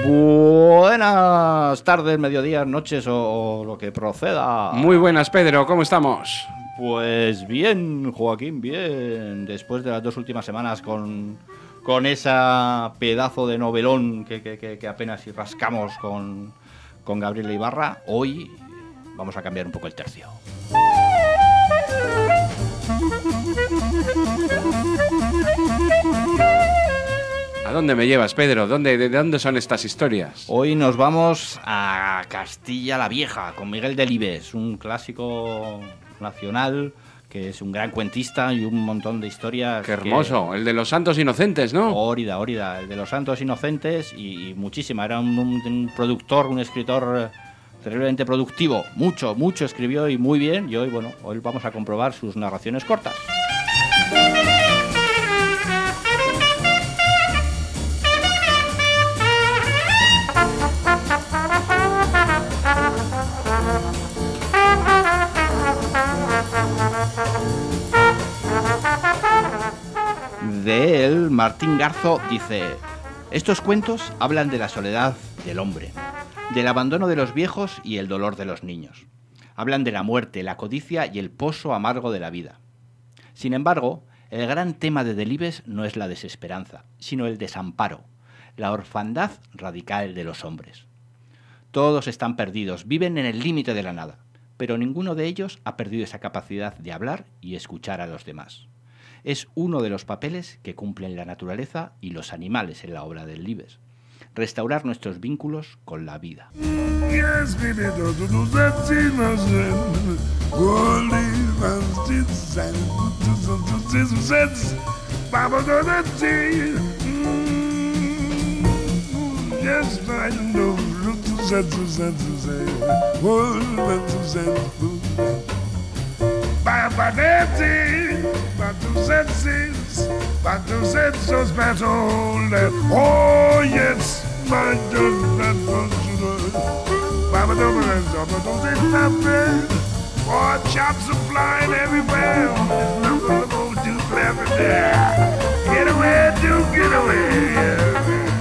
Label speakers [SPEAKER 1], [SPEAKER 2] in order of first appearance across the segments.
[SPEAKER 1] Buenas tardes, mediodías, noches o lo que proceda.
[SPEAKER 2] Muy buenas, Pedro, ¿cómo estamos?
[SPEAKER 1] Pues bien, Joaquín, bien. Después de las 2 últimas semanas con esa pedazo de novelón que apenas si rascamos con Gabriela Ibarra, hoy vamos a cambiar un poco el tercio.
[SPEAKER 2] ¿A dónde me llevas, Pedro? ¿De dónde son estas historias?
[SPEAKER 1] Hoy nos vamos a Castilla la Vieja con Miguel Delibes, un clásico nacional que es un gran cuentista y un montón de historias.
[SPEAKER 2] ¡Qué hermoso! El de los santos inocentes, ¿no?
[SPEAKER 1] Órida, el de los santos inocentes y muchísima. Era un productor, un escritor terriblemente productivo. Mucho escribió y muy bien. Y hoy vamos a comprobar sus narraciones cortas. De él, Martín Garzo dice: estos cuentos hablan de la soledad del hombre, del abandono de los viejos y el dolor de los niños. Hablan de la muerte, la codicia y el pozo amargo de la vida. Sin embargo, el gran tema de Delibes no es la desesperanza, sino el desamparo, la orfandad radical de los hombres. Todos están perdidos, viven en el límite de la nada, pero ninguno de ellos ha perdido esa capacidad de hablar y escuchar a los demás. Es uno de los papeles que cumplen la naturaleza y los animales en la obra del Delibes. Restaurar nuestros vínculos con la vida.
[SPEAKER 3] Oh yes, my oh, chops are flying everywhere. Get away, dude, get away.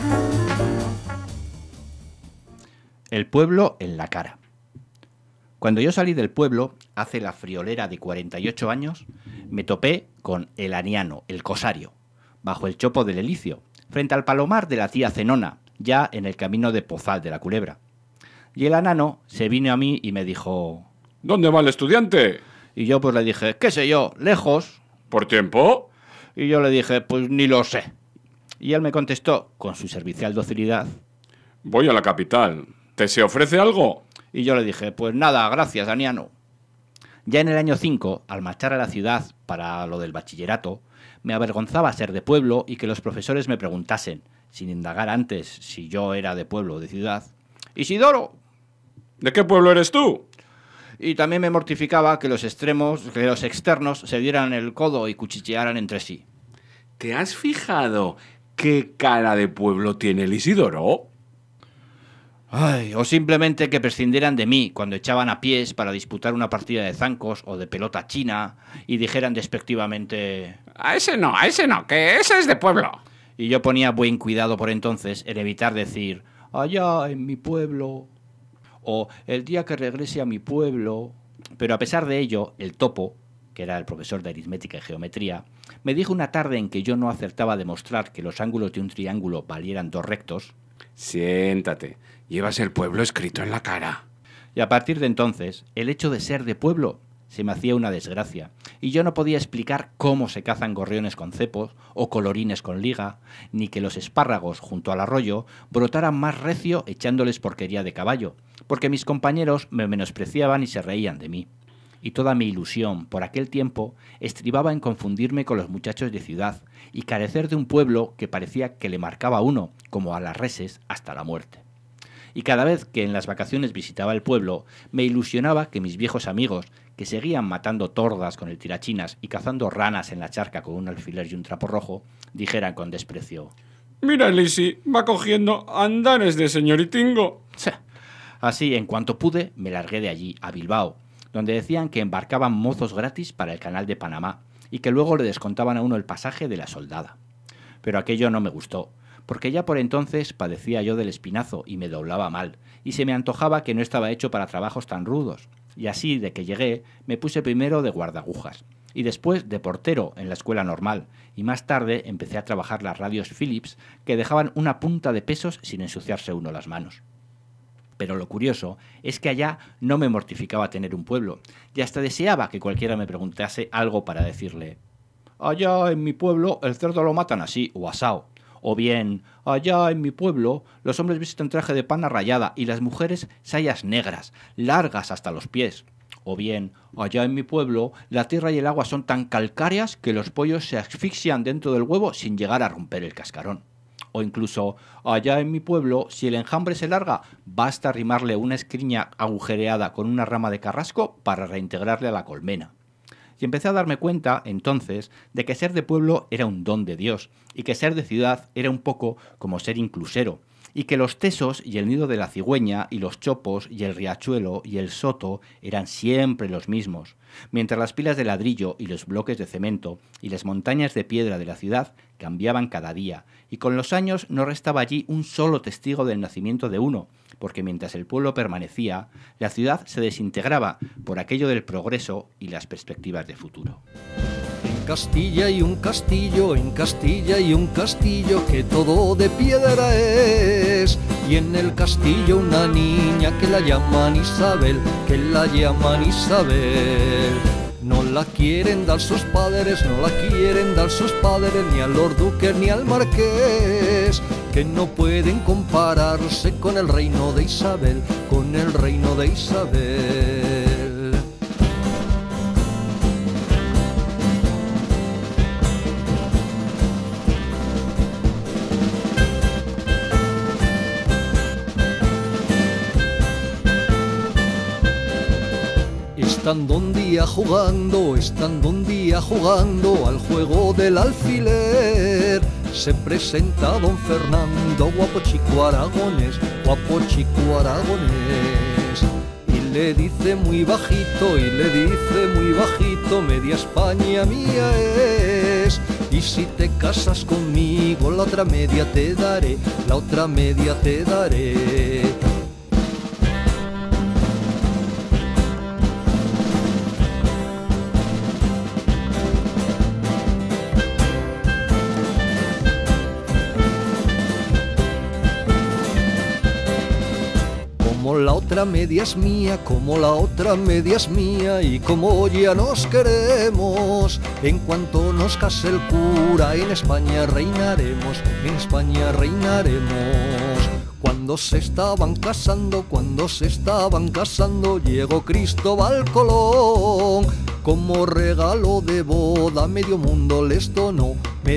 [SPEAKER 1] El pueblo en la cara. Cuando yo salí del pueblo, hace la friolera de 48 años, me topé con el aniano, el cosario, bajo el chopo del Elicio, frente al palomar de la tía Zenona, ya en el camino de Pozal de la Culebra. Y el anano se vino a mí y me dijo:
[SPEAKER 2] ¿Dónde va el estudiante?
[SPEAKER 1] Y yo pues le dije: qué sé yo, lejos.
[SPEAKER 2] ¿Por tiempo?
[SPEAKER 1] Y yo le dije: pues ni lo sé. Y él me contestó, con su servicial docilidad:
[SPEAKER 2] voy a la capital. ¿Te se ofrece algo?
[SPEAKER 1] Y yo le dije: pues nada, gracias, aniano. Ya en el año 5, al marchar a la ciudad para lo del bachillerato, me avergonzaba ser de pueblo y que los profesores me preguntasen, sin indagar antes si yo era de pueblo o de ciudad: ¡Isidoro!
[SPEAKER 2] ¿De qué pueblo eres tú?
[SPEAKER 1] Y también me mortificaba que los externos se dieran el codo y cuchichearan entre sí.
[SPEAKER 2] ¿Te has fijado qué cara de pueblo tiene el Isidoro?
[SPEAKER 1] Ay, o simplemente que prescindieran de mí cuando echaban a pies para disputar una partida de zancos o de pelota china y dijeran despectivamente:
[SPEAKER 2] A ese no, que ese es de pueblo.
[SPEAKER 1] Y yo ponía buen cuidado por entonces en evitar decir: allá en mi pueblo, o el día que regrese a mi pueblo. Pero a pesar de ello, el topo, que era el profesor de aritmética y geometría, me dijo una tarde en que yo no acertaba a demostrar que los ángulos de un triángulo valieran 2 rectos:
[SPEAKER 2] siéntate, llevas el pueblo escrito en la cara.
[SPEAKER 1] Y a partir de entonces, el hecho de ser de pueblo se me hacía una desgracia, y yo no podía explicar cómo se cazan gorriones con cepos o colorines con liga, ni que los espárragos junto al arroyo brotaran más recio echándoles porquería de caballo, porque mis compañeros me menospreciaban y se reían de mí. Y toda mi ilusión por aquel tiempo estribaba en confundirme con los muchachos de ciudad y carecer de un pueblo que parecía que le marcaba a uno, como a las reses, hasta la muerte. Y cada vez que en las vacaciones visitaba el pueblo, me ilusionaba que mis viejos amigos, que seguían matando tordas con el tirachinas y cazando ranas en la charca con un alfiler y un trapo rojo, dijeran con desprecio:
[SPEAKER 2] mira, Lisi, va cogiendo andares de señoritingo.
[SPEAKER 1] Así, en cuanto pude, me largué de allí, a Bilbao, donde decían que embarcaban mozos gratis para el canal de Panamá y que luego le descontaban a uno el pasaje de la soldada. Pero aquello no me gustó, porque ya por entonces padecía yo del espinazo y me doblaba mal, y se me antojaba que no estaba hecho para trabajos tan rudos. Y así, de que llegué, me puse primero de guardagujas, y después de portero en la escuela normal, y más tarde empecé a trabajar las radios Philips que dejaban una punta de pesos sin ensuciarse uno las manos. Pero lo curioso es que allá no me mortificaba tener un pueblo, y hasta deseaba que cualquiera me preguntase algo para decirle: allá en mi pueblo el cerdo lo matan así o asao. O bien, allá en mi pueblo los hombres visten traje de pana rayada y las mujeres sayas negras, largas hasta los pies. O bien, allá en mi pueblo la tierra y el agua son tan calcáreas que los pollos se asfixian dentro del huevo sin llegar a romper el cascarón. O incluso, allá en mi pueblo, si el enjambre se larga, basta arrimarle una escriña agujereada con una rama de carrasco para reintegrarle a la colmena. Y empecé a darme cuenta, entonces, de que ser de pueblo era un don de Dios, y que ser de ciudad era un poco como ser inclusero, y que los tesos y el nido de la cigüeña y los chopos y el riachuelo y el soto eran siempre los mismos, mientras las pilas de ladrillo y los bloques de cemento y las montañas de piedra de la ciudad cambiaban cada día, y con los años no restaba allí un solo testigo del nacimiento de uno, porque mientras el pueblo permanecía, la ciudad se desintegraba por aquello del progreso y las perspectivas de futuro.
[SPEAKER 4] En Castilla hay un castillo, en Castilla hay un castillo que todo de piedra es. Y en el castillo una niña que la llaman Isabel, que la llaman Isabel. No la quieren dar sus padres, no la quieren dar sus padres, ni al Lord Duque ni al Marqués, que no pueden compararse con el reino de Isabel, con el reino de Isabel. Estando un día jugando al juego del alfiler, se presenta don Fernando, guapo chico aragonés, y le dice muy bajito, media España mía es, y si te casas conmigo la otra media te daré, Como la otra media es mía, y como ya nos queremos, en cuanto nos case el cura, en España reinaremos. Cuando se estaban casando, llegó Cristóbal Colón, como regalo de boda, medio mundo les donó.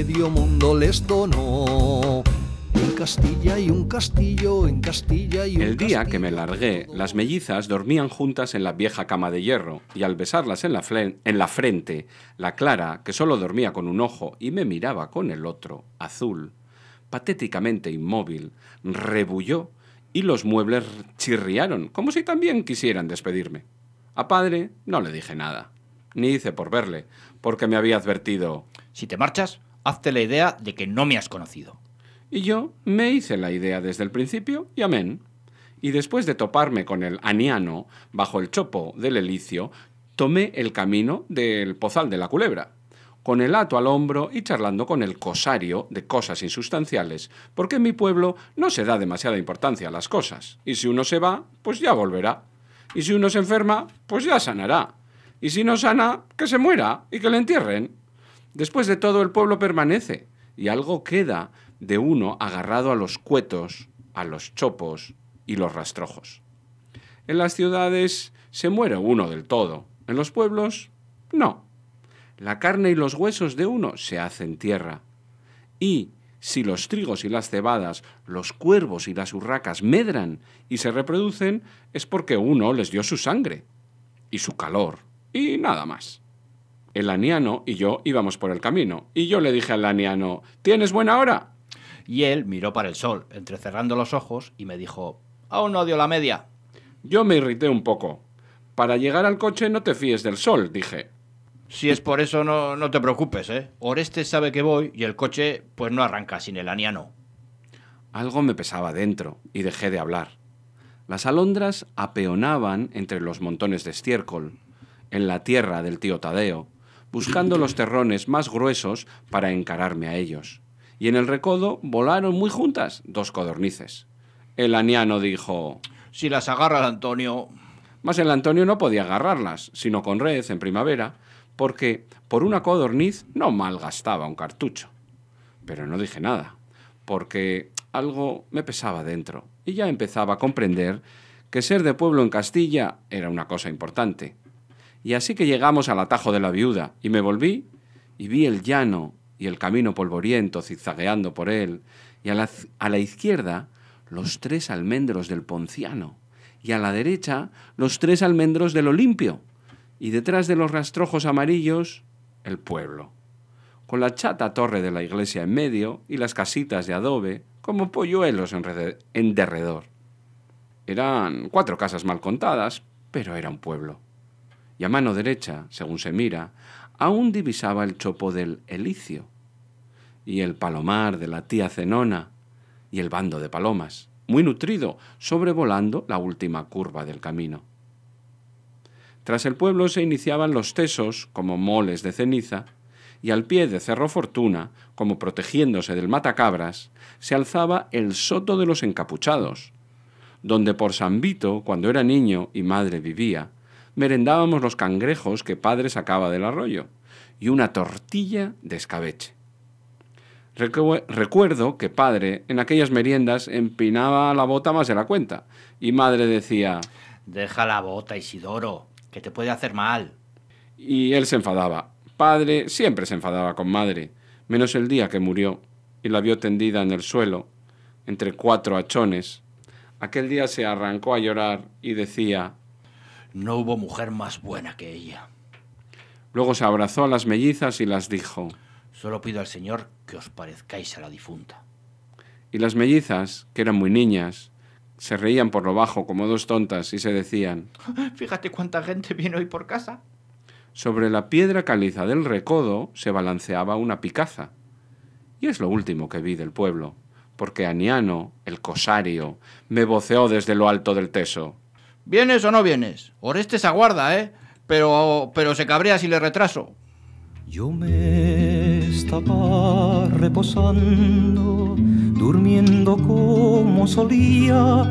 [SPEAKER 4] En Castilla hay un castillo, en Castilla hay un
[SPEAKER 2] El día
[SPEAKER 4] castillo.
[SPEAKER 2] que me largué, las mellizas dormían juntas en la vieja cama de hierro, y al besarlas en la frente, la Clara, que solo dormía con un ojo y me miraba con el otro, azul, patéticamente inmóvil, rebulló y los muebles chirriaron, como si también quisieran despedirme. A padre no le dije nada, ni hice por verle, porque me había advertido.
[SPEAKER 1] Si te marchas, hazte la idea de que no me has conocido.
[SPEAKER 2] Y yo me hice la idea desde el principio y amén. Y después de toparme con el aniano bajo el chopo del Elicio, tomé el camino del Pozal de la Culebra, con el hato al hombro y charlando con el cosario de cosas insustanciales, porque en mi pueblo no se da demasiada importancia a las cosas, y si uno se va, pues ya volverá, y si uno se enferma, pues ya sanará, y si no sana, que se muera y que le entierren. Después de todo, el pueblo permanece, y algo queda de uno agarrado a los cuetos, a los chopos y los rastrojos. En las ciudades se muere uno del todo, en los pueblos no. La carne y los huesos de uno se hacen tierra. Y si los trigos y las cebadas, los cuervos y las urracas medran y se reproducen, es porque uno les dio su sangre y su calor y nada más. El aniano y yo íbamos por el camino, y yo le dije al aniano: ¿tienes buena hora?
[SPEAKER 1] Y él miró para el sol, entrecerrando los ojos, y me dijo: aún no dio la media.
[SPEAKER 2] Yo me irrité un poco. Para llegar al coche no te fíes del sol, dije.
[SPEAKER 1] Si es por eso, no te preocupes, ¿eh? Orestes sabe que voy y el coche pues no arranca sin el aniano.
[SPEAKER 2] Algo me pesaba dentro y dejé de hablar. Las alondras apeonaban entre los montones de estiércol, en la tierra del tío Tadeo, buscando los terrones más gruesos para encararme a ellos. Y en el recodo volaron muy juntas 2 codornices. El aniano dijo:
[SPEAKER 1] Si las agarra el Antonio...
[SPEAKER 2] Mas el Antonio no podía agarrarlas, sino con red en primavera, porque por una codorniz no malgastaba un cartucho. Pero no dije nada, porque algo me pesaba dentro, y ya empezaba a comprender que ser de pueblo en Castilla era una cosa importante. Y así que llegamos al atajo de la Viuda, y me volví, y vi el llano y el camino polvoriento zigzagueando por él, y a la izquierda los 3 almendros del Ponciano, y a la derecha los 3 almendros del Olimpio, y detrás de los rastrojos amarillos el pueblo, con la chata torre de la iglesia en medio y las casitas de adobe como polluelos en derredor. Eran 4 casas mal contadas, pero era un pueblo. Y a mano derecha, según se mira, aún divisaba el chopo del Elicio, y el palomar de la tía Zenona, y el bando de palomas, muy nutrido, sobrevolando la última curva del camino. Tras el pueblo se iniciaban los tesos, como moles de ceniza, y al pie de Cerro Fortuna, como protegiéndose del matacabras, se alzaba el Soto de los Encapuchados, donde por San Vito, cuando era niño y madre vivía, merendábamos los cangrejos que padre sacaba del arroyo, y una tortilla de escabeche. Recuerdo que padre en aquellas meriendas empinaba la bota más de la cuenta, y madre decía:
[SPEAKER 1] Deja la bota, Isidoro, que te puede hacer mal.
[SPEAKER 2] Y él se enfadaba. Padre siempre se enfadaba con madre, menos el día que murió, y la vio tendida en el suelo, entre 4 hachones. Aquel día se arrancó a llorar y decía:
[SPEAKER 1] No hubo mujer más buena que ella.
[SPEAKER 2] Luego se abrazó a las mellizas y las dijo:
[SPEAKER 1] Solo pido al Señor que os parezcáis a la difunta.
[SPEAKER 2] Y las mellizas, que eran muy niñas, se reían por lo bajo como 2 tontas y se decían:
[SPEAKER 1] Fíjate cuánta gente viene hoy por casa.
[SPEAKER 2] Sobre la piedra caliza del recodo se balanceaba una picaza. Y es lo último que vi del pueblo, porque Aniano, el cosario, me voceó desde lo alto del teso:
[SPEAKER 1] ¿Vienes o no vienes? Orestes aguarda, ¿eh? Pero se cabrea si le retraso.
[SPEAKER 4] Yo me estaba reposando, durmiendo como solía,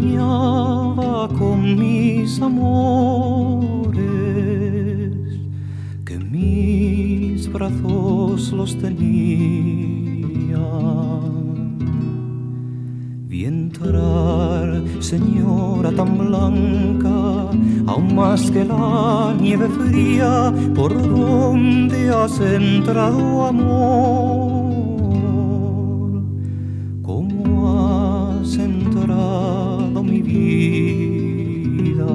[SPEAKER 4] soñaba con mis amores, que mis brazos los tenían. Vi entrar, señora tan blanca, aún más que la nieve fría, por donde has entrado, amor, cómo has entrado, mi vida.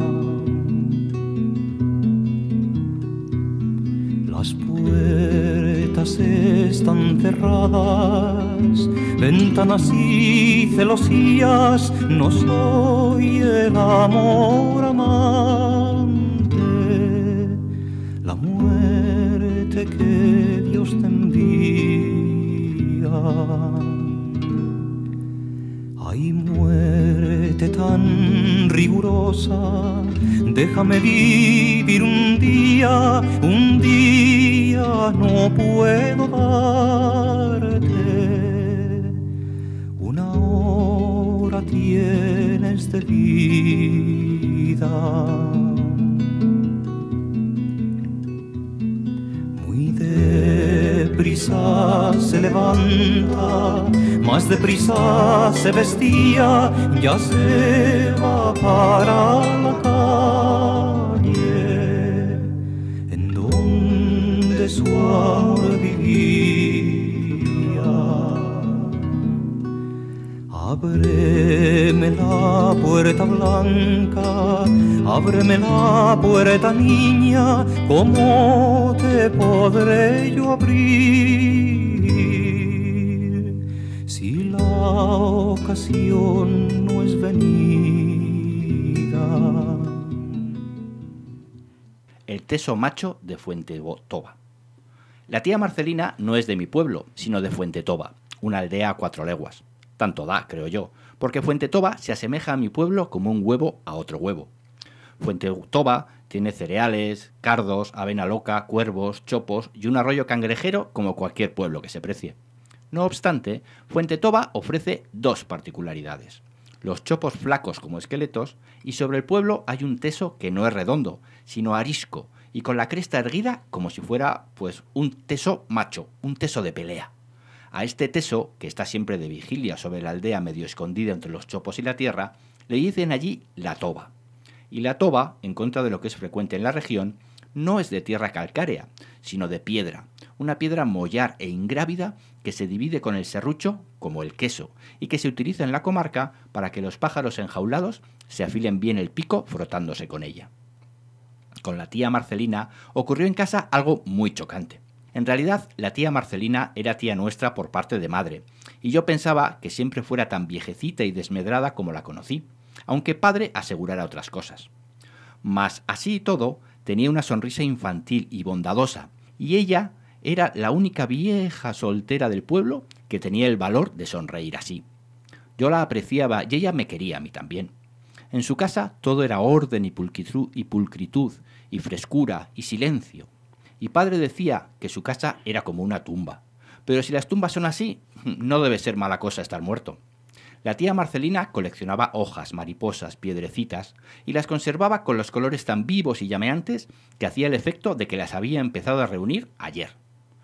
[SPEAKER 4] Las puertas están cerradas, ventanas y celosías, no soy el amor amante, la muerte que Dios te envía. Ay, muerte tan rigurosa, déjame vivir un día no puedo darte, una hora tienes de vida. Muy deprisa se levanta, más deprisa se vestía, ya se va para la calle, en donde su amor vivía. Ábreme la puerta blanca, ábreme la puerta niña, ¿cómo te podré yo abrir si la ocasión no es venida?
[SPEAKER 1] El teso macho de Fuentetoba. La tía Marcelina no es de mi pueblo, sino de Fuentetoba, una aldea a 4 leguas. tanto da, creo yo, porque Fuentetoba se asemeja a mi pueblo como un huevo a otro huevo. Fuentetoba tiene cereales, cardos, avena loca, cuervos, chopos y un arroyo cangrejero como cualquier pueblo que se precie. No obstante, Fuentetoba ofrece dos particularidades: los chopos flacos como esqueletos, y sobre el pueblo hay un teso que no es redondo, sino arisco, y con la cresta erguida como si fuera, pues, un teso macho, un teso de pelea. A este teso, que está siempre de vigilia sobre la aldea medio escondida entre los chopos y la tierra, le dicen allí la toba. Y la toba, en contra de lo que es frecuente en la región, no es de tierra calcárea, sino de piedra, una piedra mollar e ingrávida que se divide con el serrucho como el queso y que se utiliza en la comarca para que los pájaros enjaulados se afilen bien el pico frotándose con ella. Con la tía Marcelina ocurrió en casa algo muy chocante. En realidad, la tía Marcelina era tía nuestra por parte de madre, y yo pensaba que siempre fuera tan viejecita y desmedrada como la conocí, aunque padre asegurara otras cosas. Mas así y todo, tenía una sonrisa infantil y bondadosa, y ella era la única vieja soltera del pueblo que tenía el valor de sonreír así. Yo la apreciaba y ella me quería a mí también. En su casa todo era orden y pulcritud, y frescura y silencio. Y padre decía que su casa era como una tumba. Pero si las tumbas son así, no debe ser mala cosa estar muerto. La tía Marcelina coleccionaba hojas, mariposas, piedrecitas, y las conservaba con los colores tan vivos y llameantes que hacía el efecto de que las había empezado a reunir ayer.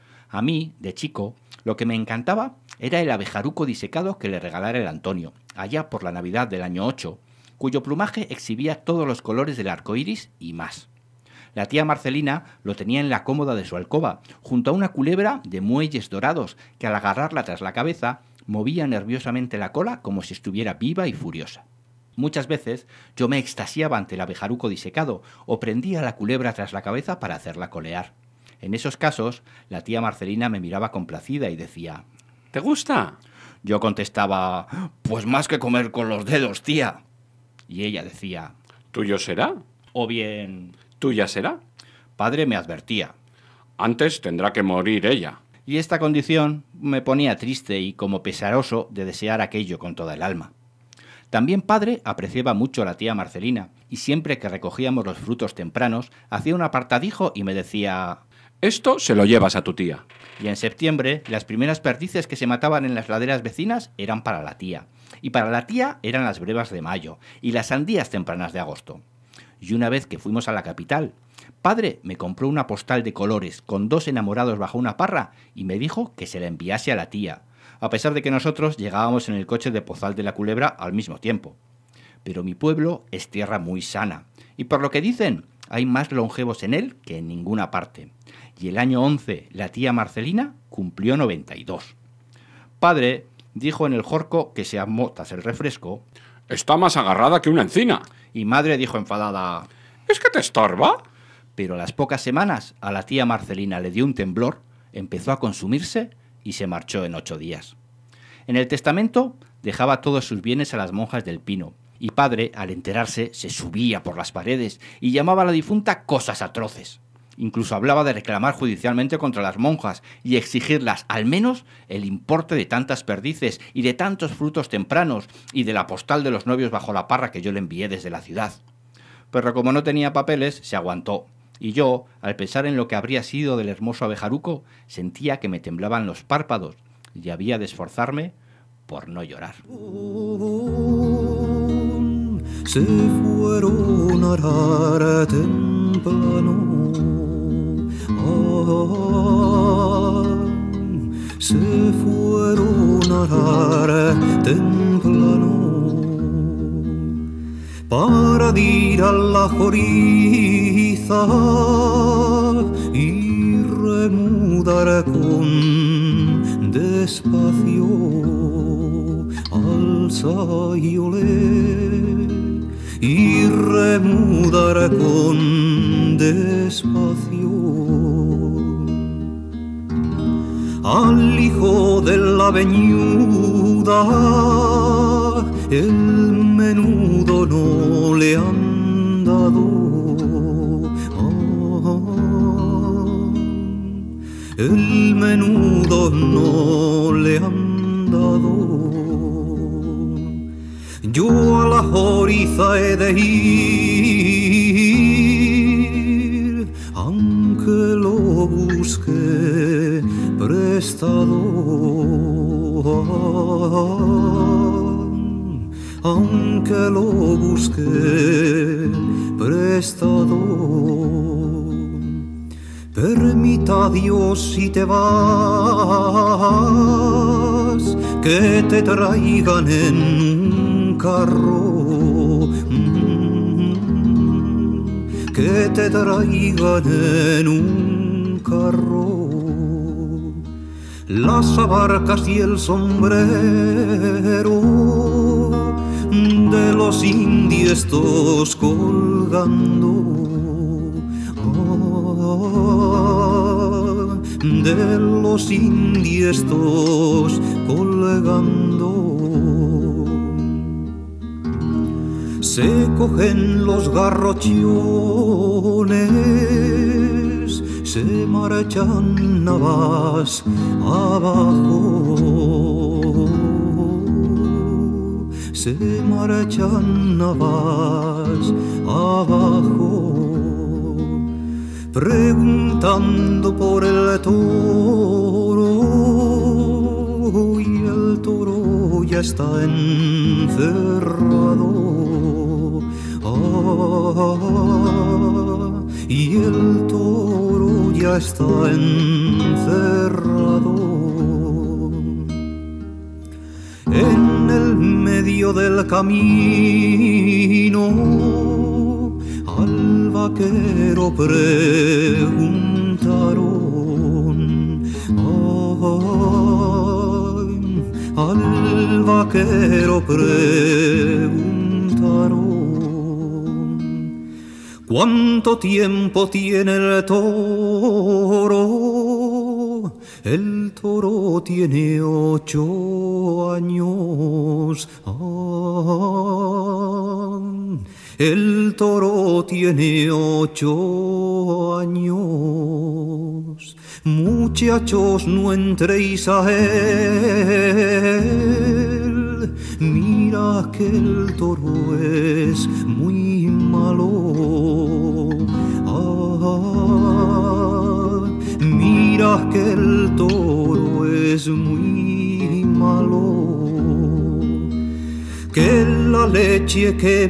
[SPEAKER 1] A mí, de chico, lo que me encantaba era el abejaruco disecado que le regalara el Antonio, allá por la Navidad del año 8, cuyo plumaje exhibía todos los colores del arco iris y más. La tía Marcelina lo tenía en la cómoda de su alcoba, junto a una culebra de muelles dorados que al agarrarla tras la cabeza movía nerviosamente la cola como si estuviera viva y furiosa. Muchas veces yo me extasiaba ante el abejaruco disecado o prendía la culebra tras la cabeza para hacerla colear. En esos casos, la tía Marcelina me miraba complacida y decía:
[SPEAKER 2] ¿te gusta?
[SPEAKER 1] Yo contestaba: pues más que comer con los dedos, tía. Y ella decía:
[SPEAKER 2] ¿tuyo será?
[SPEAKER 1] O bien:
[SPEAKER 2] ¿tuya será?
[SPEAKER 1] Padre me advertía:
[SPEAKER 2] antes tendrá que morir ella.
[SPEAKER 1] Y esta condición me ponía triste y como pesaroso de desear aquello con toda el alma. También padre apreciaba mucho a la tía Marcelina, y siempre que recogíamos los frutos tempranos, hacía un apartadijo y me decía:
[SPEAKER 2] esto se lo llevas a tu tía.
[SPEAKER 1] Y en septiembre, las primeras perdices que se mataban en las laderas vecinas eran para la tía. Y para la tía eran las brevas de mayo y las sandías tempranas de agosto. Y una vez que fuimos a la capital, padre me compró una postal de colores con 2 enamorados bajo una parra y me dijo que se la enviase a la tía, a pesar de que nosotros llegábamos en el coche de Pozal de la Culebra al mismo tiempo. Pero mi pueblo es tierra muy sana, y por lo que dicen, hay más longevos en él que en ninguna parte. Y el año 11 la tía Marcelina cumplió 92. Padre dijo en el jorco que se amó tras el refresco:
[SPEAKER 2] está más agarrada que una encina.
[SPEAKER 1] Y madre dijo enfadada:
[SPEAKER 2] ¿es que te estorba?
[SPEAKER 1] Pero a las pocas semanas a la tía Marcelina le dio un temblor, empezó a consumirse y se marchó en 8 días. En el testamento dejaba todos sus bienes a las monjas del Pino, y padre, al enterarse, se subía por las paredes y llamaba a la difunta cosas atroces. Incluso hablaba de reclamar judicialmente contra las monjas y exigirlas al menos el importe de tantas perdices y de tantos frutos tempranos y de la postal de los novios bajo la parra que yo le envié desde la ciudad. Pero como no tenía papeles, se aguantó. Y yo, al pensar en lo que habría sido del hermoso abejaruco, sentía que me temblaban los párpados y había de esforzarme por no llorar.
[SPEAKER 4] Se fueron a arar temprano. Se fueron a arar temprano para ir a la joriza y remudar con despacio al sayolé y remudar con despacio al hijo de la veñuda. El menudo no le han dado, el menudo no le han dado. Yo a la Joriza he de ir, aunque lo busque prestado, aunque lo busque prestado. Permita Dios si te vas, que te traigan en un carro, que te traigan en un carro. Las abarcas y el sombrero de los indiestos colgando, de los indiestos colgando. Se cogen los garrochones, se marchan navas abajo, se marchan navas abajo, preguntando por el toro, y el toro ya está encerrado. Y el toro ya está encerrado. En el medio del camino al vaquero preguntaron, al vaquero preguntaron, ¿cuánto tiempo tiene el toro? El toro tiene 8 años. El toro tiene 8 años. Muchachos, no entréis a él. Mira que el toro es muy malo. Mira que el toro es muy malo. Que la leche que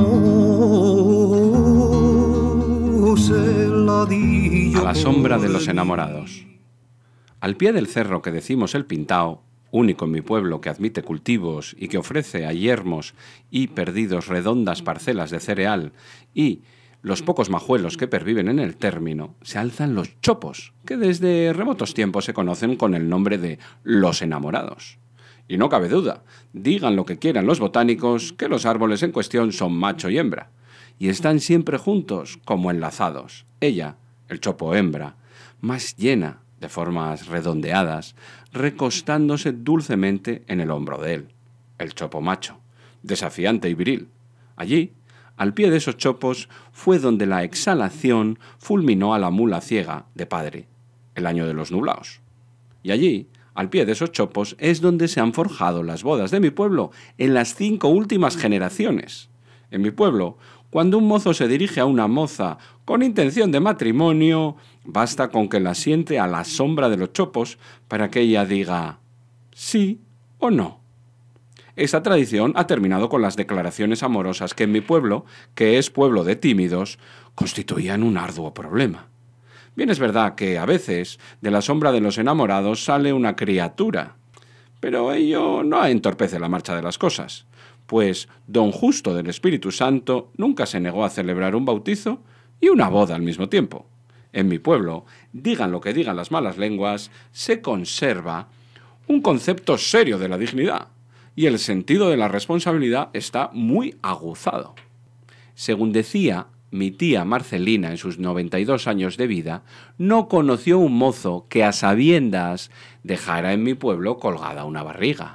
[SPEAKER 4] mamó se la di yo.
[SPEAKER 2] A la sombra de los enamorados. Al pie del cerro que decimos el Pintao, único en mi pueblo que admite cultivos y que ofrece a yermos y perdidos redondas parcelas de cereal, y los pocos majuelos que perviven en el término, se alzan los chopos, que desde remotos tiempos se conocen con el nombre de los enamorados. Y no cabe duda, digan lo que quieran los botánicos, que los árboles en cuestión son macho y hembra, y están siempre juntos, como enlazados. Ella, el chopo hembra, más llena, de formas redondeadas, recostándose dulcemente en el hombro de él, el chopo macho, desafiante y viril. Allí, al pie de esos chopos, fue donde la exhalación fulminó a la mula ciega de padre, el año de los nublaos. Y allí, al pie de esos chopos, es donde se han forjado las bodas de mi pueblo en las 5 últimas generaciones. En mi pueblo, cuando un mozo se dirige a una moza con intención de matrimonio, basta con que la siente a la sombra de los chopos para que ella diga sí o no. Esta tradición ha terminado con las declaraciones amorosas que en mi pueblo, que es pueblo de tímidos, constituían un arduo problema. Bien es verdad que, a veces, de la sombra de los enamorados sale una criatura, pero ello no entorpece la marcha de las cosas, pues don Justo del Espíritu Santo nunca se negó a celebrar un bautizo y una boda al mismo tiempo. En mi pueblo, digan lo que digan las malas lenguas, se conserva un concepto serio de la dignidad, y el sentido de la responsabilidad está muy aguzado. Según decía mi tía Marcelina en sus 92 años de vida, no conoció un mozo que a sabiendas dejara en mi pueblo colgada una barriga.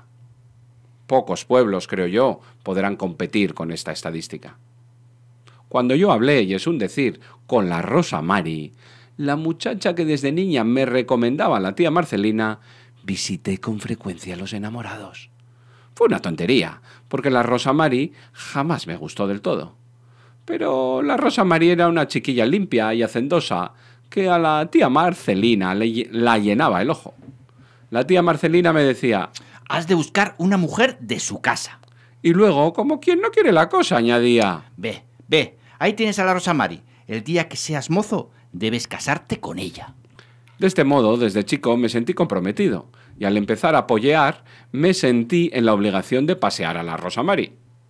[SPEAKER 2] Pocos pueblos, creo yo, podrán competir con esta estadística. Cuando yo hablé, y es un decir, con la Rosa Mari, la muchacha que desde niña me recomendaba a la tía Marcelina, visité con frecuencia a los enamorados. Fue una tontería, porque la Rosa Mari jamás me gustó del todo. Pero la Rosa Mari era una chiquilla limpia y hacendosa que a la tía Marcelina la llenaba el ojo. La tía Marcelina me decía:
[SPEAKER 1] has de buscar una mujer de su casa.
[SPEAKER 2] Y luego, como quien no quiere la cosa, añadía:
[SPEAKER 1] Ve, ahí tienes a la Rosa Mari. El día que seas mozo, debes casarte con ella.
[SPEAKER 2] De este modo, desde chico me sentí comprometido, y al empezar a pollear, me sentí en la obligación de pasear a la Rosa Mari.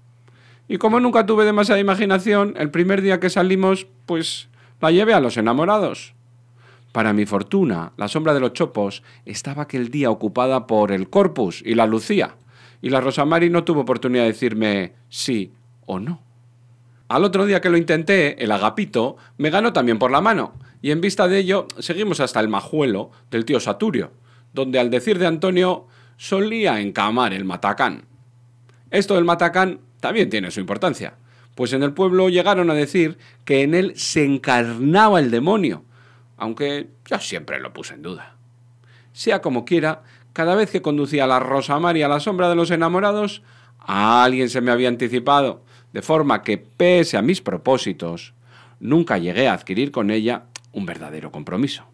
[SPEAKER 2] Y como nunca tuve demasiada imaginación, el primer día que salimos, pues la llevé a los enamorados. Para mi fortuna, la sombra de los chopos estaba aquel día ocupada por el Corpus y la Lucía, y la Rosa Mari no tuvo oportunidad de decirme sí o no. Al otro día que lo intenté, el Agapito me ganó también por la mano, y en vista de ello seguimos hasta el Majuelo del tío Saturio, donde al decir de Antonio solía encamar el matacán. Esto del matacán también tiene su importancia, pues en el pueblo llegaron a decir que en él se encarnaba el demonio, aunque yo siempre lo puse en duda. Sea como quiera, cada vez que conducía a la Rosa Mari a la sombra de los enamorados, a alguien se me había anticipado, de forma que, pese a mis propósitos, nunca llegué a adquirir con ella un verdadero compromiso.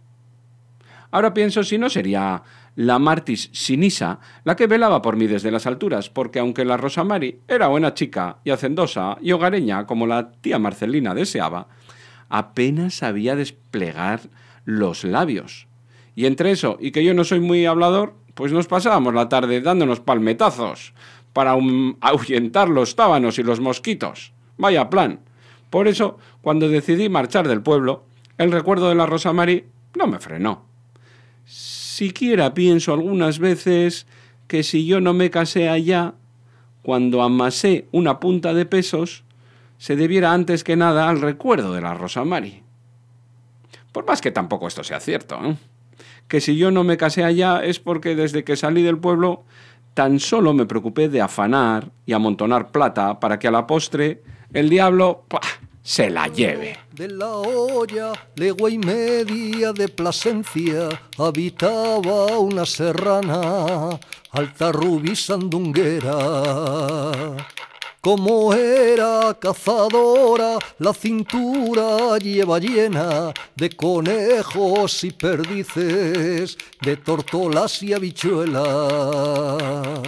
[SPEAKER 2] Ahora pienso si no sería la Martis Sinisa la que velaba por mí desde las alturas, porque aunque la Rosa Mari era buena chica y hacendosa y hogareña como la tía Marcelina deseaba, apenas sabía desplegar los labios. Y entre eso y que yo no soy muy hablador, pues nos pasábamos la tarde dándonos palmetazos para ahuyentar los tábanos y los mosquitos. Vaya plan. Por eso, cuando decidí marchar del pueblo, el recuerdo de la Rosa Mari no me frenó. Siquiera pienso algunas veces que si yo no me casé allá, cuando amasé una punta de pesos, se debiera antes que nada al recuerdo de la Rosa Mari. Por más que tampoco esto sea cierto, ¿eh? Que si yo no me casé allá es porque desde que salí del pueblo tan solo me preocupé de afanar y amontonar plata para que a la postre el diablo se la lleve.
[SPEAKER 4] De la olla, legua y media de Plasencia, habitaba una serrana, alta rubí sandunguera. Como era cazadora, la cintura lleva llena de conejos y perdices, de tortolas y habichuelas.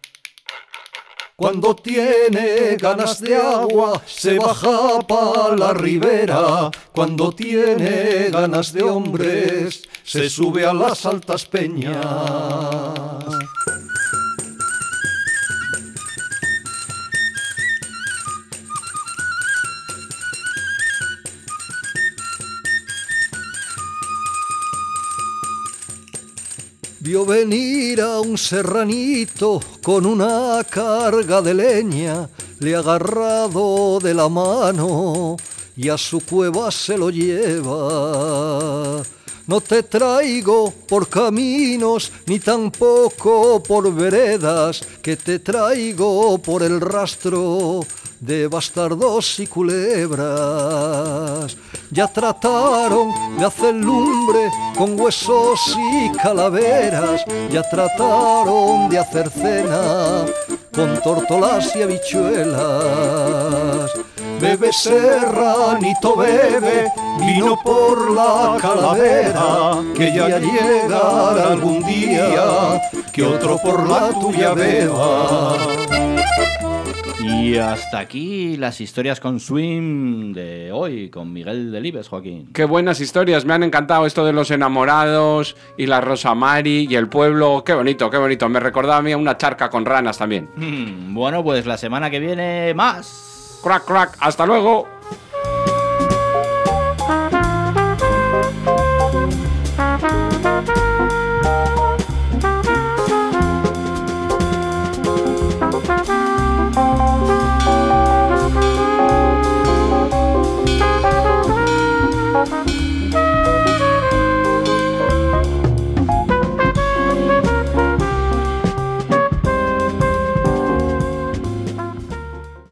[SPEAKER 4] Cuando tiene ganas de agua, se baja pa' la ribera. Cuando tiene ganas de hombres, se sube a las altas peñas. Vio venir a un serranito con una carga de leña, le ha agarrado de la mano y a su cueva se lo lleva. No te traigo por caminos ni tampoco por veredas, que te traigo por el rastro de bastardos y culebras. Ya trataron de hacer lumbre con huesos y calaveras, ya trataron de hacer cena con tórtolas y habichuelas. Bebe serranito, bebe vino por la calavera, que ya llegará algún día que otro por la tuya beba.
[SPEAKER 1] Y hasta aquí las historias con swing de hoy, con Miguel Delibes, Joaquín.
[SPEAKER 2] Qué buenas historias, me han encantado esto de los enamorados y la Rosa Mari y el pueblo. Qué bonito, qué bonito. Me recordaba a mí a una charca con ranas también.
[SPEAKER 1] Bueno, pues la semana que viene más.
[SPEAKER 2] Crack, crack, hasta luego.